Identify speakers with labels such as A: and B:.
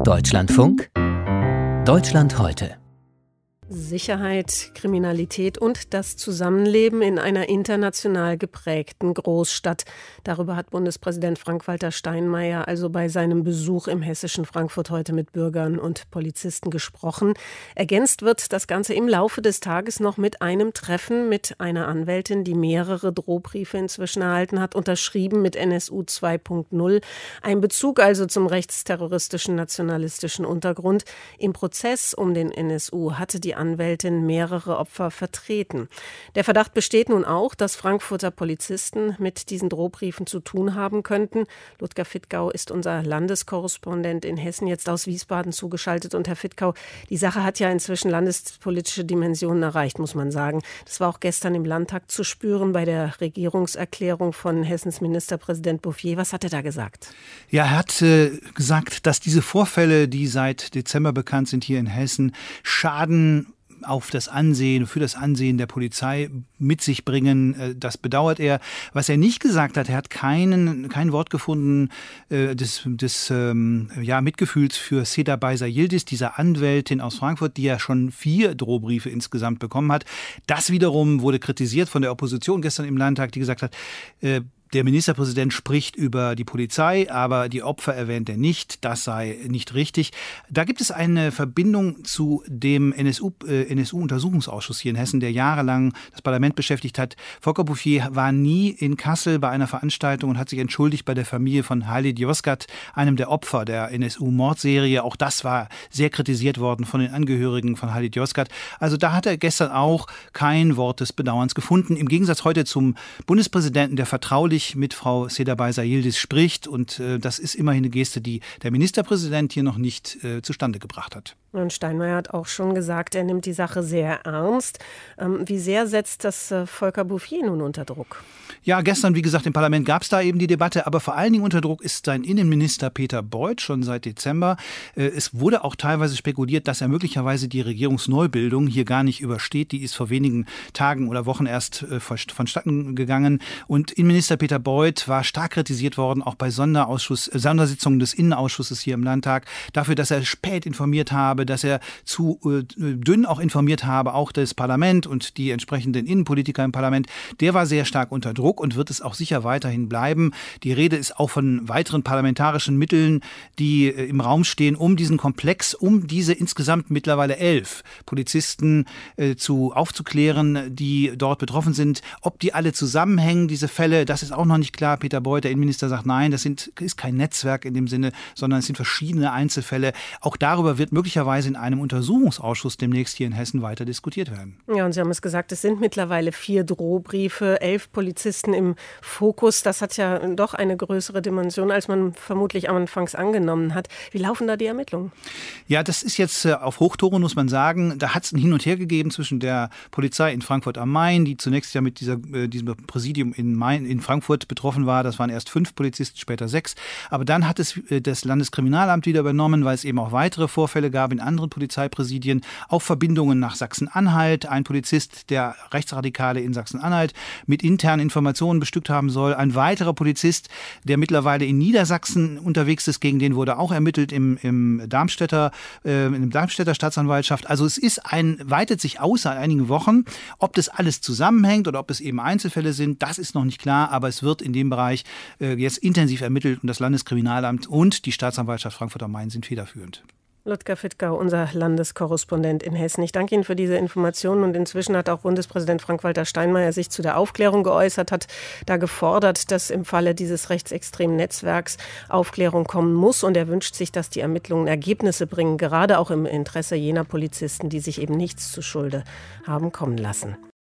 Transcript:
A: Deutschlandfunk Deutschland heute.
B: Sicherheit, Kriminalität und das Zusammenleben in einer international geprägten Großstadt. Darüber hat Bundespräsident Frank-Walter Steinmeier also bei seinem Besuch im hessischen Frankfurt heute mit Bürgern und Polizisten gesprochen. Ergänzt wird das Ganze im Laufe des Tages noch mit einem Treffen mit einer Anwältin, die mehrere Drohbriefe inzwischen erhalten hat, unterschrieben mit NSU 2.0. Ein Bezug also zum rechtsterroristischen nationalistischen Untergrund. Im Prozess um den NSU hatte die Anwältin mehrere Opfer vertreten. Der Verdacht besteht nun auch, dass Frankfurter Polizisten mit diesen Drohbriefen zu tun haben könnten. Ludger Fittkau ist unser Landeskorrespondent in Hessen, jetzt aus Wiesbaden zugeschaltet. Und Herr Fittkau, die Sache hat ja inzwischen landespolitische Dimensionen erreicht, muss man sagen. Das war auch gestern im Landtag zu spüren bei der Regierungserklärung von Hessens Ministerpräsident Bouffier. Was hat er da gesagt?
C: Ja, er hat gesagt, dass diese Vorfälle, die seit Dezember bekannt sind hier in Hessen, Schaden für das Ansehen der Polizei mit sich bringen. Das bedauert er. Was er nicht gesagt hat, er hat kein Wort gefunden des Mitgefühls für Seda Bayzer Yildiz, dieser Anwältin aus Frankfurt, die ja schon 4 Drohbriefe insgesamt bekommen hat. Das wiederum wurde kritisiert von der Opposition gestern im Landtag, die gesagt hat, der Ministerpräsident spricht über die Polizei, aber die Opfer erwähnt er nicht. Das sei nicht richtig. Da gibt es eine Verbindung zu dem NSU-Untersuchungsausschuss hier in Hessen, der jahrelang das Parlament beschäftigt hat. Volker Bouffier war nie in Kassel bei einer Veranstaltung und hat sich entschuldigt bei der Familie von Halit Yozgat, einem der Opfer der NSU-Mordserie. Auch das war sehr kritisiert worden von den Angehörigen von Halit Yozgat. Also da hat er gestern auch kein Wort des Bedauerns gefunden. Im Gegensatz heute zum Bundespräsidenten, der vertraulich mit Frau Seda Bayzer Yildiz spricht. Und das ist immerhin eine Geste, die der Ministerpräsident hier noch nicht zustande gebracht hat.
B: Und Steinmeier hat auch schon gesagt, er nimmt die Sache sehr ernst. Wie sehr setzt das Volker Bouffier nun unter Druck?
C: Ja, gestern, wie gesagt, im Parlament gab es da eben die Debatte, aber vor allen Dingen unter Druck ist sein Innenminister Peter Beuth schon seit Dezember. Es wurde auch teilweise spekuliert, dass er möglicherweise die Regierungsneubildung hier gar nicht übersteht. Die ist vor wenigen Tagen oder Wochen erst vonstatten gegangen. Und Innenminister Peter Beuth war stark kritisiert worden, auch bei Sondersitzungen des Innenausschusses hier im Landtag, dafür, dass er spät informiert habe, dass er zu dünn auch informiert habe, auch das Parlament und die entsprechenden Innenpolitiker im Parlament. Der war sehr stark unter Druck und wird es auch sicher weiterhin bleiben. Die Rede ist auch von weiteren parlamentarischen Mitteln, die im Raum stehen, um diesen Komplex, um diese insgesamt mittlerweile 11 Polizisten aufzuklären, die dort betroffen sind. Ob die alle zusammenhängen, diese Fälle, das ist auch noch nicht klar. Peter Beuth, der Innenminister, sagt, nein, das ist kein Netzwerk in dem Sinne, sondern es sind verschiedene Einzelfälle. Auch darüber wird möglicherweise in einem Untersuchungsausschuss demnächst hier in Hessen weiter diskutiert werden.
B: Ja, und Sie haben es gesagt, es sind mittlerweile 4 Drohbriefe, 11 Polizisten im Fokus. Das hat ja doch eine größere Dimension, als man vermutlich anfangs angenommen hat. Wie laufen da die Ermittlungen? Ja,
C: das ist jetzt auf Hochtouren, muss man sagen. Da hat es ein Hin und Her gegeben zwischen der Polizei in Frankfurt am Main, die zunächst ja mit diesem Präsidium in Frankfurt betroffen war. Das waren erst 5 Polizisten, später 6. Aber dann hat es das Landeskriminalamt wieder übernommen, weil es eben auch weitere Vorfälle gab in anderen Polizeipräsidien. Auch Verbindungen nach Sachsen-Anhalt. Ein Polizist, der Rechtsradikale in Sachsen-Anhalt mit internen Informationen bestückt haben soll. Ein weiterer Polizist, der mittlerweile in Niedersachsen unterwegs ist, gegen den wurde auch ermittelt in Darmstädter Staatsanwaltschaft. Also es weitet sich aus seit einigen Wochen. Ob das alles zusammenhängt oder ob es eben Einzelfälle sind, das ist noch nicht klar, aber es wird in dem Bereich jetzt intensiv ermittelt und das Landeskriminalamt und die Staatsanwaltschaft Frankfurt am Main sind federführend.
B: Ludger Fittkau, unser Landeskorrespondent in Hessen. Ich danke Ihnen für diese Informationen. Und inzwischen hat auch Bundespräsident Frank-Walter Steinmeier sich zu der Aufklärung geäußert, hat da gefordert, dass im Falle dieses rechtsextremen Netzwerks Aufklärung kommen muss. Und er wünscht sich, dass die Ermittlungen Ergebnisse bringen, gerade auch im Interesse jener Polizisten, die sich eben nichts zu Schulde haben kommen lassen.